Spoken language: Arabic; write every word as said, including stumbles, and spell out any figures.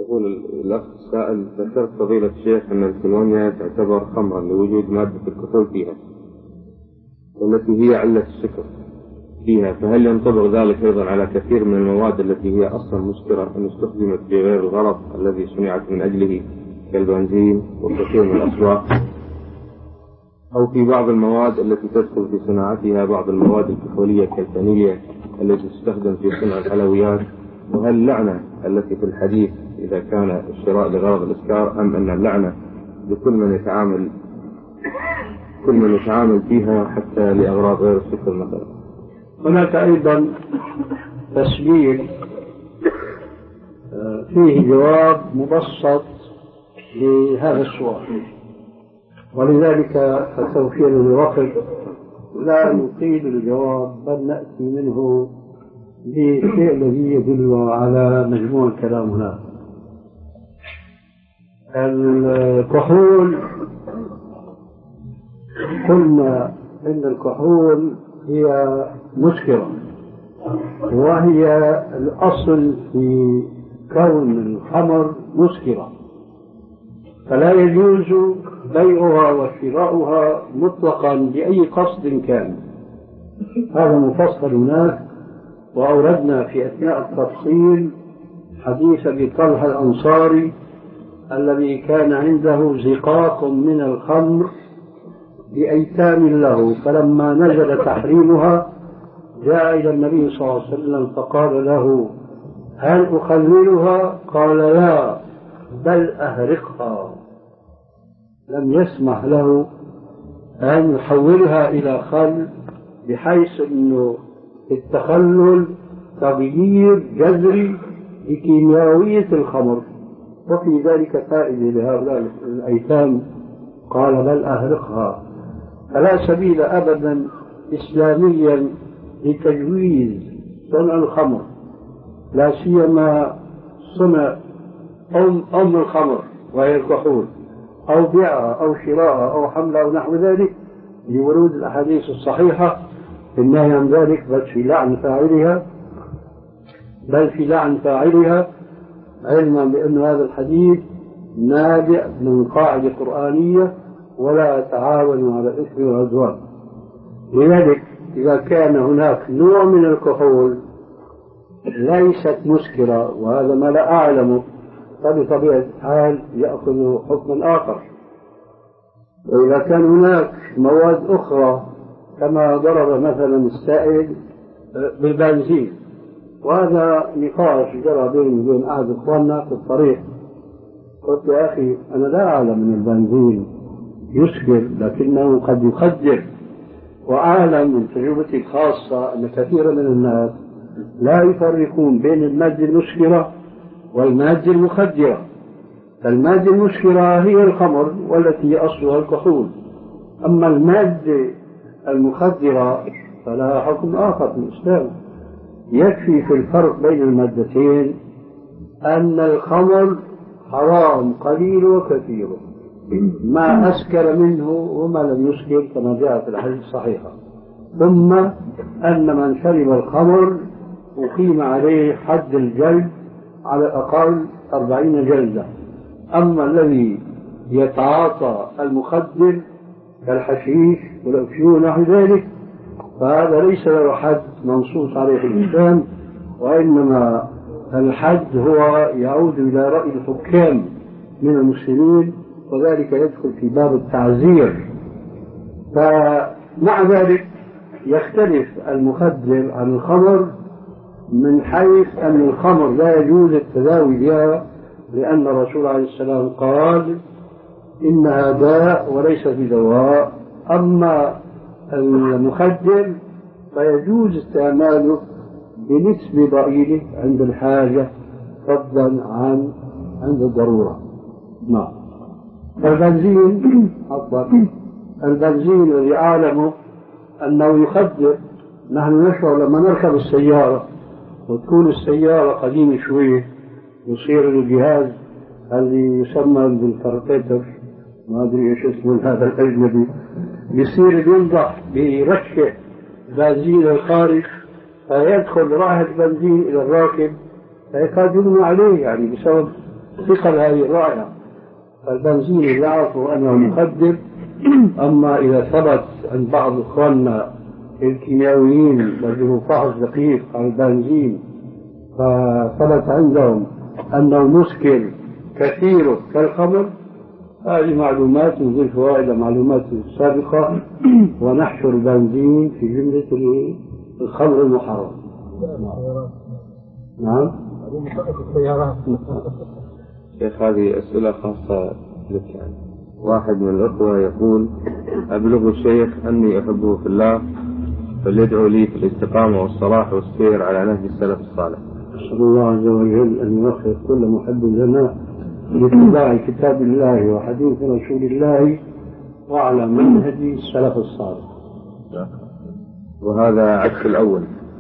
يقول الأخ السائل: ذكرت فضيلة الشيخ أن الكولونيا تعتبر خمرا لوجود مادة الكحول فيها والتي هي علة السكر فيها، فهل ينطبق ذلك أيضا على كثير من المواد التي هي أصلا مسكرة أن استخدمت في غير الغرض الذي صنعت من أجله كالبنزين وكثير من الأسواق، أو في بعض المواد التي تدخل في صناعتها بعض المواد الكحولية كالفانيليا التي تستخدم في صنع الحلويات؟ وهل اللعنة التي في الحديث إذا كان الشراء لغرض الإسكار أم أن اللعنة لكل من يتعامل كل من يتعامل فيها حتى لأغراض غير السكر مثلا؟ هناك أيضا تسجيل فيه جواب مبسط لهذا السؤال، ولذلك التوفير للوقت لا نطيل الجواب بل نأتي منه بالشيء الذي يدل على مجموع الكلام هنا. الكحول قلنا إن الكحول هي مسكرة، وهي الأصل في كون الخمر مسكرة، فلا يجوز بيعها وشراؤها مطلقا بأي قصد كان. هذا مفصل هناك، وأوردنا في أثناء التفصيل حديث أبي طلحة الأنصاري الذي كان عنده زقاق من الخمر بأيتام له، فلما نزل تحريمها جاء إلى النبي صلى الله عليه وسلم فقال له: هل أخللها؟ قال: لا، بل أهرقها. لم يسمح له أن يحولها إلى خل، بحيث أنه التخلل تغيير جذري لكيميائية الخمر، وفي ذلك فائدة لهؤلاء الأيتام. قال: بل أهرقها. فلا سبيل أبدا إسلاميا لتجويز صنع الخمر، لا سيما صنع أم, أم الخمر وهي الكحول، أو بيعها أو شراءها أو حملها أو نحو ذلك، لورود الأحاديث الصحيحة النهي عن ذلك، بل في لعن فاعلها بل في لعن فاعلها علما بأن هذا الحديث نابع من قاعدة قرآنية: ولا تعاونوا على الإثم والعدوان. لذلك إذا كان هناك نوع من الكحول ليست مسكرة، وهذا ما لا أعلمه، فبطبيعة الحال يأخذ حكما آخر. وإذا كان هناك مواد أخرى كما ضرب مثلا السائل بالبنزين، وهذا نقاش جرى بيني وبين أحد إخواننا في الطريق، قلت: يا أخي أنا لا أعلم أن البنزين يسكر، لكنه قد يخدر، وأعلم من تجربتي الخاصة أن كثير من الناس لا يفرقون بين المادة المسكرة والمادة المخدرة. فالمادة المسكرة هي الخمر والتي أصلها الكحول، أما المادة المخدرة فلها حكم آخر في الإسلام. يكفي في الفرق بين المادتين أن الخمر حرام قليل وكثير، ما أسكر منه وما لم يسكر كما جاء في الحديث الصحيحة. ثم أن من شرب الخمر أقيم عليه حد الجلد على الأقل أربعين جلدة. أما الذي يتعاطى المخدر كالحشيش والأفيون ونحو ذلك فهذا ليس له حد منصوص عليه في الإسلام، وإنما الحد هو يعود إلى رأي الحكام من المسلمين، وذلك يدخل في باب التعزير. فمع ذلك يختلف المخدر عن الخمر من حيث أن الخمر لا يجوز التداوي بها، لأن الرسول عليه السلام قال: إنها داء وليس بدواء. أما المخدر فيجوز استعماله بنسبة ضئيلة عند الحاجة فضلا عن عند الضرورة. نعم. البنزين أفضل. البنزين الذي أعلمه أنه يخدر. نحن نشعر لما نركب السيارة وتكون السيارة قديمة شوية، يصير الجهاز الذي يسمى بالكاربيتر، ما أدري إيش اسمه هذا الأجنبي، بيصير ينضح برشة بنزين الخارج، فيدخل رائحة بنزين إلى الراكب فيكاد يغمى عليه، يعني بسبب ثقل هذه الرائعة. البنزين لا أعرف أنه مخدر، أما إذا ثبت عند بعض إخواننا الكيميائيين بدهم فحص دقيق عن البنزين فثبت عندهم أنه مسكر كثير كالخمر، هذه معلومات نضيف فوائد معلومات السابقة، ونحشر البنزين في جملة الخمر المحرم. نعم. شيخ هذه أسئلة خاصة لك يعني. واحد من الأخوة يقول: أبلغ الشيخ أني أحبه في الله فليدعو لي في الاستقامة والصلاح والسير على نهج السلف الصالح. أسأل الله عز وجل أن يوفق كل محب لنا لاتباع كتاب الله وحديث رسول الله وعلى منهج السلف الصالح. وهذا عكس الأول.